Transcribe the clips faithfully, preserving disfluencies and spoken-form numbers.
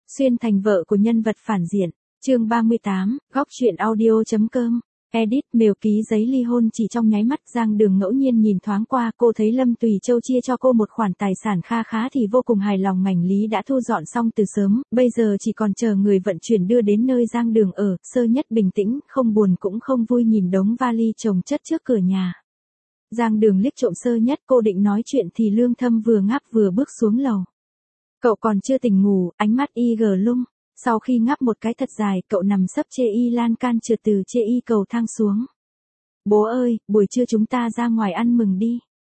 Xuyên thành vợ của nhân vật phản diện. Chương ba mươi tám, góc truyện audio chấm com. Edit, mều ký giấy ly hôn chỉ trong nháy mắt. Giang Đường ngẫu nhiên nhìn thoáng qua, cô thấy Lâm Tùy Châu chia cho cô một khoản tài sản kha khá thì vô cùng hài lòng. Ngành lý đã thu dọn xong từ sớm, bây giờ chỉ còn chờ người vận chuyển đưa đến nơi Giang Đường ở. Sơ Nhất bình tĩnh, không buồn cũng không vui nhìn đống vali chồng chất trước cửa nhà. Giang Đường liếc trộm Sơ Nhất, cô định nói chuyện thì Lương Thâm vừa ngáp vừa bước xuống lầu. Cậu còn chưa tỉnh ngủ, ánh mắt y gờ lung. Sau khi ngáp một cái thật dài, cậu nằm sấp chê y lan can trượt từ chê y cầu thang xuống. Bố ơi, buổi trưa chúng ta ra ngoài ăn mừng đi.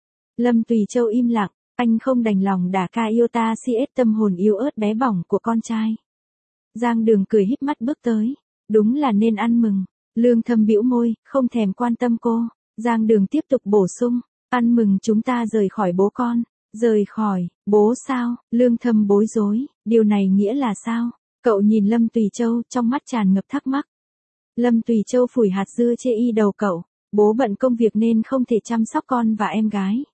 Lâm Tùy Châu im lặng, anh không đành lòng đả ca iota cs tâm hồn yếu ớt bé bỏng của con trai. Giang Đường cười híp mắt bước tới. Đúng là nên ăn mừng. Lương Thâm bĩu môi, không thèm quan tâm cô. Giang Đường tiếp tục bổ sung, ăn mừng chúng ta rời khỏi bố con. Rời khỏi, bố sao? Lương Thâm bối rối, điều này nghĩa là sao? Cậu nhìn Lâm Tùy Châu, trong mắt tràn ngập thắc mắc. Lâm Tùy Châu phủi hạt dưa chê y đầu cậu, bố bận công việc nên không thể chăm sóc con và em gái.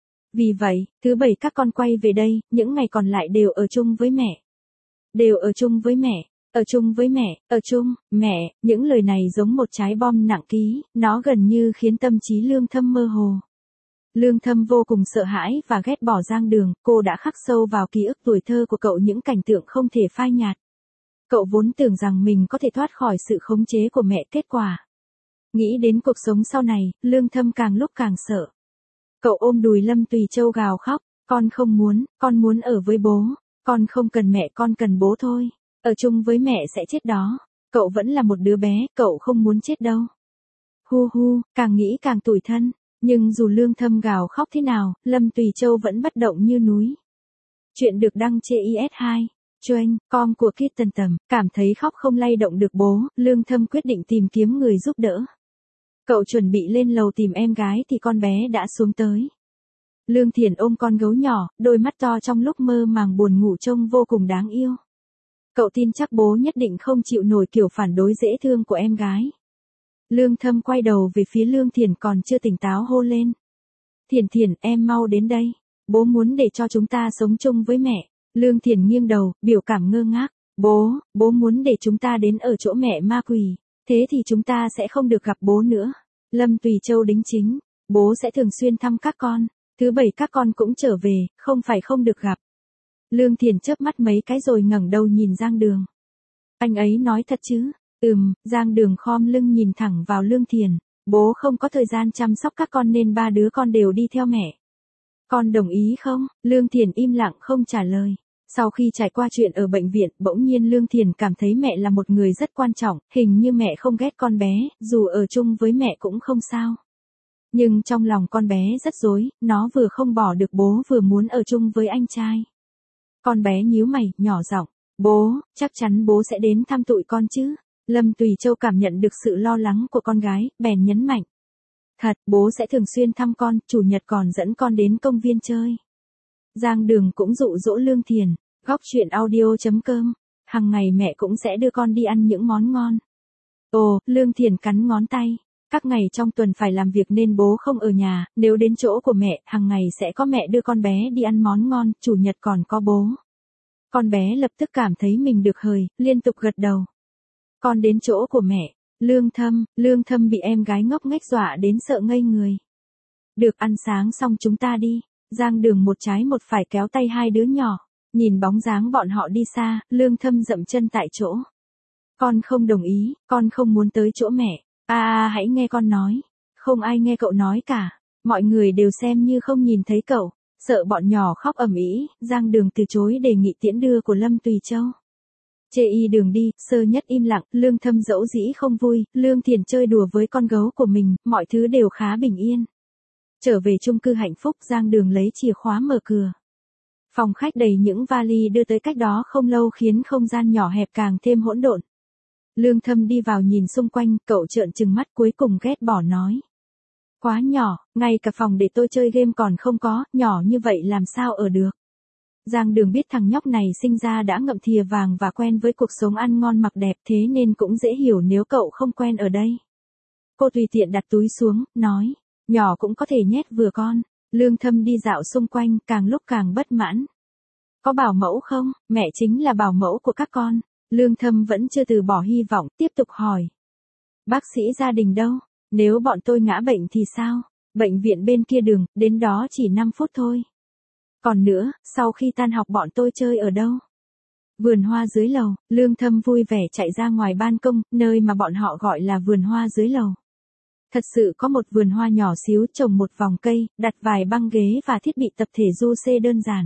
Vì vậy, thứ bảy các con quay về đây, những ngày còn lại đều ở chung với mẹ. Đều ở chung với mẹ, ở chung với mẹ, ở chung, mẹ, những lời này giống một trái bom nặng ký, nó gần như khiến tâm trí Lương Thâm mơ hồ. Lương Thâm vô cùng sợ hãi và ghét bỏ Giang Đường, cô đã khắc sâu vào ký ức tuổi thơ của cậu những cảnh tượng không thể phai nhạt. Cậu vốn tưởng rằng mình có thể thoát khỏi sự khống chế của mẹ, kết quả. Nghĩ đến cuộc sống sau này, Lương Thâm càng lúc càng sợ. Cậu ôm đùi Lâm Tùy Châu gào khóc, con không muốn, con muốn ở với bố, con không cần mẹ, con cần bố thôi, ở chung với mẹ sẽ chết đó, cậu vẫn là một đứa bé, cậu không muốn chết đâu. Hu hu, càng nghĩ càng tủi thân. Nhưng dù Lương Thâm gào khóc thế nào, Lâm Tùy Châu vẫn bất động như núi. Chuyện được đăng trên i ét hai. Join, com của Kitten Tầm, cảm thấy khóc không lay động được bố, Lương Thâm quyết định tìm kiếm người giúp đỡ. Cậu chuẩn bị lên lầu tìm em gái thì con bé đã xuống tới. Lương Thiển ôm con gấu nhỏ, đôi mắt to trong lúc mơ màng buồn ngủ trông vô cùng đáng yêu. Cậu tin chắc bố nhất định không chịu nổi kiểu phản đối dễ thương của em gái. Lương Thâm quay đầu về phía Lương Thiển còn chưa tỉnh táo hô lên. Thiển Thiển, em mau đến đây. Bố muốn để cho chúng ta sống chung với mẹ. Lương Thiển nghiêng đầu, biểu cảm ngơ ngác. Bố, bố muốn để chúng ta đến ở chỗ mẹ ma quỷ. Thế thì chúng ta sẽ không được gặp bố nữa. Lâm Tùy Châu đính chính. Bố sẽ thường xuyên thăm các con. Thứ bảy các con cũng trở về, không phải không được gặp. Lương Thiển chớp mắt mấy cái rồi ngẩng đầu nhìn Giang Đường. Anh ấy nói thật chứ? Ừm, Giang Đường khom lưng nhìn thẳng vào Lương Thiển. Bố không có thời gian chăm sóc các con nên ba đứa con đều đi theo mẹ. Con đồng ý không? Lương Thiển im lặng không trả lời. Sau khi trải qua chuyện ở bệnh viện, bỗng nhiên Lương Thiển cảm thấy mẹ là một người rất quan trọng, hình như mẹ không ghét con bé, dù ở chung với mẹ cũng không sao. Nhưng trong lòng con bé rất rối, nó vừa không bỏ được bố vừa muốn ở chung với anh trai. Con bé nhíu mày, nhỏ giọng, bố, chắc chắn bố sẽ đến thăm tụi con chứ? Lâm Tùy Châu cảm nhận được sự lo lắng của con gái, bèn nhấn mạnh. Thật, bố sẽ thường xuyên thăm con, chủ nhật còn dẫn con đến công viên chơi. Giang Đường cũng dụ dỗ Lương Thiển, góc truyện audio chấm com, hàng ngày mẹ cũng sẽ đưa con đi ăn những món ngon. Ồ, Lương Thiển cắn ngón tay, các ngày trong tuần phải làm việc nên bố không ở nhà, nếu đến chỗ của mẹ, hàng ngày sẽ có mẹ đưa con bé đi ăn món ngon, chủ nhật còn có bố. Con bé lập tức cảm thấy mình được hời, liên tục gật đầu. Con đến chỗ của mẹ. Lương Thâm, Lương Thâm bị em gái ngốc nghếch dọa đến sợ ngây người. Được, ăn sáng xong chúng ta đi. Giang Đường một trái một phải kéo tay hai đứa nhỏ. Nhìn bóng dáng bọn họ đi xa, Lương Thâm dậm chân tại chỗ. Con không đồng ý, con không muốn tới chỗ mẹ. À, à hãy nghe con nói. Không ai nghe cậu nói cả. Mọi người đều xem như không nhìn thấy cậu. Sợ bọn nhỏ khóc ầm ĩ, Giang Đường từ chối đề nghị tiễn đưa của Lâm Tùy Châu. Chê y đường đi, Sơ Nhất im lặng, Lương Thâm dẫu dĩ không vui, Lương Thiển chơi đùa với con gấu của mình, mọi thứ đều khá bình yên. Trở về chung cư hạnh phúc, Giang Đường lấy chìa khóa mở cửa. Phòng khách đầy những vali đưa tới cách đó không lâu khiến không gian nhỏ hẹp càng thêm hỗn độn. Lương Thâm đi vào nhìn xung quanh, cậu trợn trừng mắt cuối cùng ghét bỏ nói. Quá nhỏ, ngay cả phòng để tôi chơi game còn không có, nhỏ như vậy làm sao ở được. Giang Đường biết thằng nhóc này sinh ra đã ngậm thìa vàng và quen với cuộc sống ăn ngon mặc đẹp, thế nên cũng dễ hiểu nếu cậu không quen ở đây. Cô tùy tiện đặt túi xuống, nói, nhỏ cũng có thể nhét vừa con. Lương Thâm đi dạo xung quanh, càng lúc càng bất mãn. Có bảo mẫu không? Mẹ chính là bảo mẫu của các con. Lương Thâm vẫn chưa từ bỏ hy vọng, tiếp tục hỏi. Bác sĩ gia đình đâu? Nếu bọn tôi ngã bệnh thì sao? Bệnh viện bên kia đường, đến đó chỉ năm phút thôi. Còn nữa, sau khi tan học bọn tôi chơi ở đâu? Vườn hoa dưới lầu. Lương Thâm vui vẻ chạy ra ngoài ban công, nơi mà bọn họ gọi là vườn hoa dưới lầu. Thật sự có một vườn hoa nhỏ xíu trồng một vòng cây, đặt vài băng ghế và thiết bị tập thể du xê đơn giản.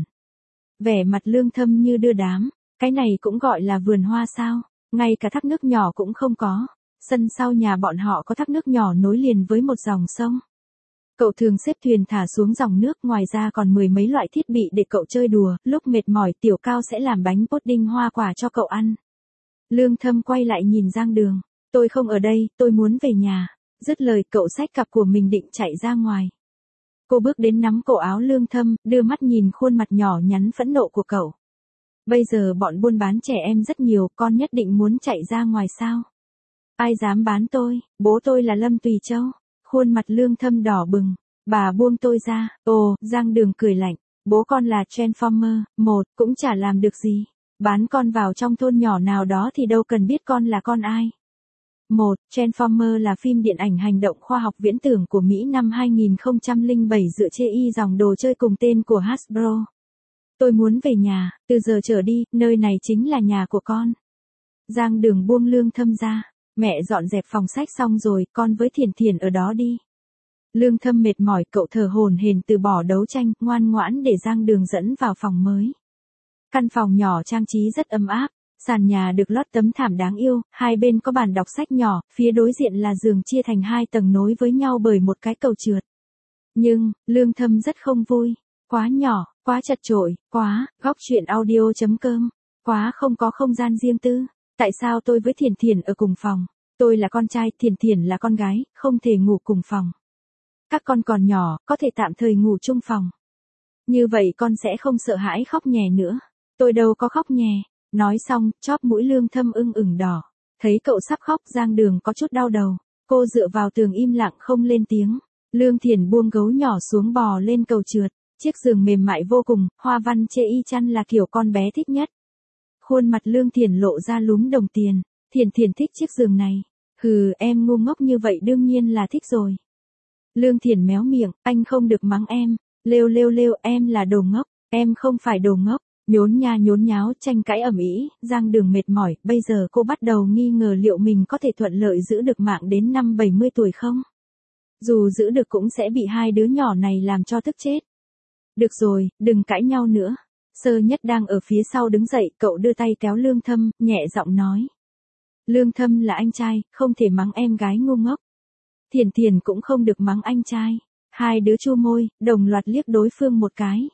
Vẻ mặt Lương Thâm như đưa đám, cái này cũng gọi là vườn hoa sao? Ngay cả thác nước nhỏ cũng không có. Sân sau nhà bọn họ có thác nước nhỏ nối liền với một dòng sông. Cậu thường xếp thuyền thả xuống dòng nước, ngoài ra còn mười mấy loại thiết bị để cậu chơi đùa, lúc mệt mỏi Tiểu Cao sẽ làm bánh pudding hoa quả cho cậu ăn. Lương Thâm quay lại nhìn Giang Đường, tôi không ở đây, tôi muốn về nhà. Dứt lời cậu xách cặp của mình định chạy ra ngoài. Cô bước đến nắm cổ áo Lương Thâm, đưa mắt nhìn khuôn mặt nhỏ nhắn phẫn nộ của cậu. Bây giờ bọn buôn bán trẻ em rất nhiều, con nhất định muốn chạy ra ngoài sao? Ai dám bán tôi, bố tôi là Lâm Tùy Châu. Khuôn mặt Lương Thâm đỏ bừng, bà buông tôi ra. Ồ, Giang Đường cười lạnh, bố con là Transformer, một, cũng chả làm được gì. Bán con vào trong thôn nhỏ nào đó thì đâu cần biết con là con ai. Một, Transformer là phim điện ảnh hành động khoa học viễn tưởng của Mỹ năm hai nghìn không trăm lẻ bảy dựa trên y dòng đồ chơi cùng tên của Hasbro. Tôi muốn về nhà, từ giờ trở đi, nơi này chính là nhà của con. Giang Đường buông Lương Thâm ra. Mẹ dọn dẹp phòng sách xong rồi, con với Thiền Thiền ở đó đi. Lương Thâm mệt mỏi, cậu thở hổn hển từ bỏ đấu tranh, ngoan ngoãn để Giang Đường dẫn vào phòng mới. Căn phòng nhỏ trang trí rất ấm áp, sàn nhà được lót tấm thảm đáng yêu, hai bên có bàn đọc sách nhỏ, phía đối diện là giường chia thành hai tầng nối với nhau bởi một cái cầu trượt. Nhưng, Lương Thâm rất không vui, quá nhỏ, quá chật chội, quá, góc truyện audio chấm com, quá không có không gian riêng tư. Tại sao tôi với Thiền Thiền ở cùng phòng? Tôi là con trai, Thiền Thiền là con gái, không thể ngủ cùng phòng. Các con còn nhỏ, có thể tạm thời ngủ chung phòng. Như vậy con sẽ không sợ hãi khóc nhè nữa. Tôi đâu có khóc nhè. Nói xong, chóp mũi Lương Thâm ưng ửng đỏ. Thấy cậu sắp khóc, Giang Đường có chút đau đầu. Cô dựa vào tường im lặng không lên tiếng. Lương Thiền buông gấu nhỏ xuống bò lên cầu trượt. Chiếc giường mềm mại vô cùng, hoa văn chê y chăn là kiểu con bé thích nhất. Khuôn mặt Lương Thiền lộ ra lúm đồng tiền. Thiền Thiền thích chiếc giường này. Hừ, em ngu ngốc như vậy đương nhiên là thích rồi. Lương Thiền méo miệng, anh không được mắng em. Lêu lêu lêu, em là đồ ngốc. Em không phải đồ ngốc. Nhốn nha nhốn nháo, tranh cãi ầm ĩ. Giang Đường mệt mỏi, bây giờ cô bắt đầu nghi ngờ liệu mình có thể thuận lợi giữ được mạng đến năm bảy mươi tuổi không. Dù giữ được cũng sẽ bị hai đứa nhỏ này làm cho tức chết. Được rồi, đừng cãi nhau nữa. Sơ Nhất đang ở phía sau đứng dậy, cậu đưa tay kéo Lương Thâm, nhẹ giọng nói. Lương Thâm là anh trai, không thể mắng em gái ngu ngốc. Thiền Thiền cũng không được mắng anh trai. Hai đứa chu môi, đồng loạt liếc đối phương một cái.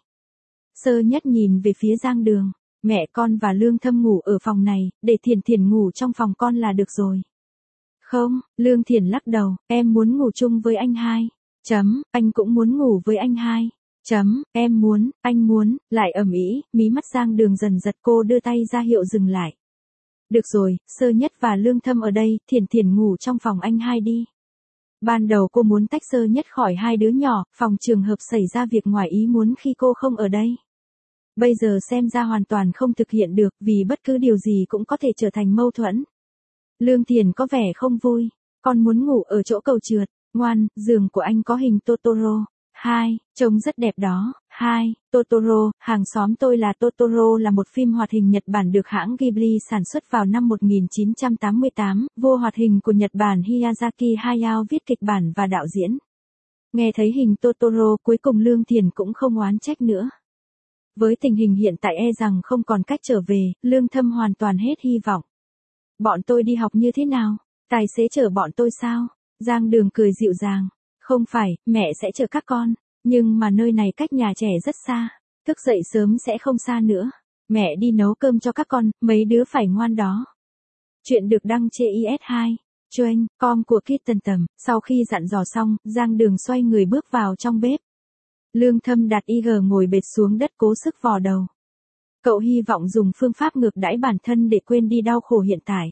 Sơ Nhất nhìn về phía Giang Đường. Mẹ con và Lương Thâm ngủ ở phòng này, để Thiền Thiền ngủ trong phòng con là được rồi. Không, Lương Thiền lắc đầu, em muốn ngủ chung với anh hai. Chấm, anh cũng muốn ngủ với anh hai. Chấm, em muốn, anh muốn, lại ầm ĩ, mí mắt Giang Đường dần giật, cô đưa tay ra hiệu dừng lại. Được rồi, Sơ Nhất và Lương Thâm ở đây, Thiền Thiền ngủ trong phòng anh hai đi. Ban đầu cô muốn tách Sơ Nhất khỏi hai đứa nhỏ, phòng trường hợp xảy ra việc ngoài ý muốn khi cô không ở đây. Bây giờ xem ra hoàn toàn không thực hiện được, vì bất cứ điều gì cũng có thể trở thành mâu thuẫn. Lương Thiền có vẻ không vui, con muốn ngủ ở chỗ cầu trượt, ngoan, giường của anh có hình Totoro. Hai, trông rất đẹp đó. Hai, Totoro, hàng xóm tôi là Totoro là một phim hoạt hình Nhật Bản được hãng Ghibli sản xuất vào năm một nghìn chín trăm tám mươi tám, vua hoạt hình của Nhật Bản Miyazaki Hayao viết kịch bản và đạo diễn. Nghe thấy hình Totoro, cuối cùng Lương Thiền cũng không oán trách nữa. Với tình hình hiện tại e rằng không còn cách trở về, Lương Thâm hoàn toàn hết hy vọng. Bọn tôi đi học như thế nào? Tài xế chở bọn tôi sao? Giang Đường cười dịu dàng. Không phải, mẹ sẽ chở các con, nhưng mà nơi này cách nhà trẻ rất xa, thức dậy sớm sẽ không xa nữa. Mẹ đi nấu cơm cho các con, mấy đứa phải ngoan đó. Chuyện được đăng trên i ét hai, Choeng, com của Kitten Tầm. Sau khi dặn dò xong, Giang Đường xoay người bước vào trong bếp. Lương Thâm đặt i giê ngồi bệt xuống đất cố sức vò đầu. Cậu hy vọng dùng phương pháp ngược đãi bản thân để quên đi đau khổ hiện tại.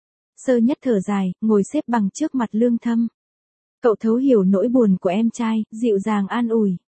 Sơ Nhất thở dài, ngồi xếp bằng trước mặt Lương Thâm. Cậu thấu hiểu nỗi buồn của em trai, dịu dàng an ủi.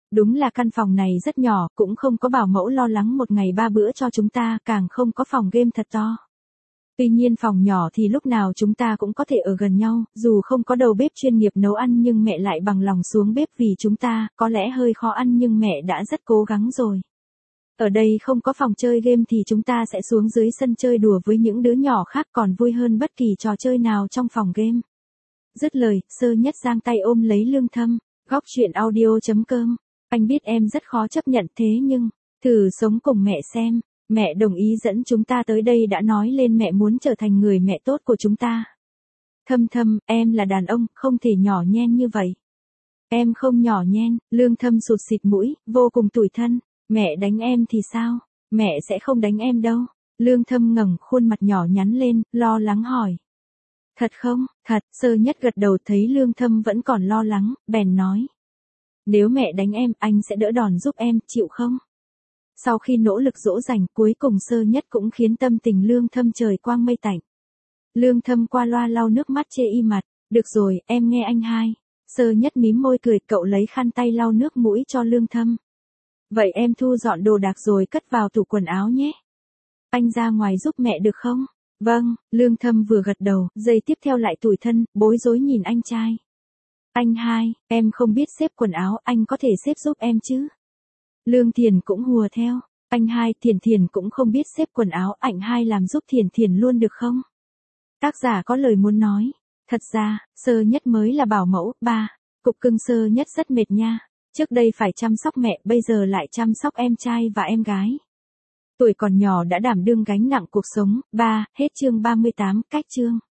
Đúng là căn phòng này rất nhỏ, cũng không có bảo mẫu lo lắng một ngày ba bữa cho chúng ta, càng không có phòng game thật to. Tuy nhiên phòng nhỏ thì lúc nào chúng ta cũng có thể ở gần nhau, dù không có đầu bếp chuyên nghiệp nấu ăn nhưng mẹ lại bằng lòng xuống bếp vì chúng ta, có lẽ hơi khó ăn nhưng mẹ đã rất cố gắng rồi. Ở đây không có phòng chơi game thì chúng ta sẽ xuống dưới sân chơi đùa với những đứa nhỏ khác, còn vui hơn bất kỳ trò chơi nào trong phòng game. Dứt lời, Sơ Nhất giang tay ôm lấy Lương Thâm. Góc truyện audio chấm com. Anh biết em rất khó chấp nhận thế nhưng, thử sống cùng mẹ xem. Mẹ đồng ý dẫn chúng ta tới đây đã nói lên mẹ muốn trở thành người mẹ tốt của chúng ta. Thâm Thâm, em là đàn ông, không thể nhỏ nhen như vậy. Em không nhỏ nhen, Lương Thâm sụt xịt mũi, vô cùng tủi thân. Mẹ đánh em thì sao? Mẹ sẽ không đánh em đâu. Lương Thâm ngẩng khuôn mặt nhỏ nhắn lên, lo lắng hỏi. Thật không? Thật. Sơ Nhất gật đầu, thấy Lương Thâm vẫn còn lo lắng, bèn nói. Nếu mẹ đánh em, anh sẽ đỡ đòn giúp em, chịu không? Sau khi nỗ lực dỗ dành, cuối cùng Sơ Nhất cũng khiến tâm tình Lương Thâm trời quang mây tạnh. Lương Thâm qua loa lau nước mắt chê y mặt. Được rồi, em nghe anh hai. Sơ Nhất mím môi cười, cậu lấy khăn tay lau nước mũi cho Lương Thâm. Vậy em thu dọn đồ đạc rồi cất vào tủ quần áo nhé. Anh ra ngoài giúp mẹ được không? Vâng, Lương Thâm vừa gật đầu, giây tiếp theo lại tủi thân, bối rối nhìn anh trai. Anh hai, em không biết xếp quần áo, anh có thể xếp giúp em chứ? Lương Thiền cũng hùa theo. Anh hai, Thiền Thiền cũng không biết xếp quần áo, anh hai làm giúp Thiền Thiền luôn được không? Tác giả có lời muốn nói. Thật ra, Sơ Nhất mới là bảo mẫu. Ba, cục cưng Sơ Nhất rất mệt nha. Trước đây phải chăm sóc mẹ, bây giờ lại chăm sóc em trai và em gái. Tuổi còn nhỏ đã đảm đương gánh nặng cuộc sống. Ba, hết chương ba mươi tám, cách chương.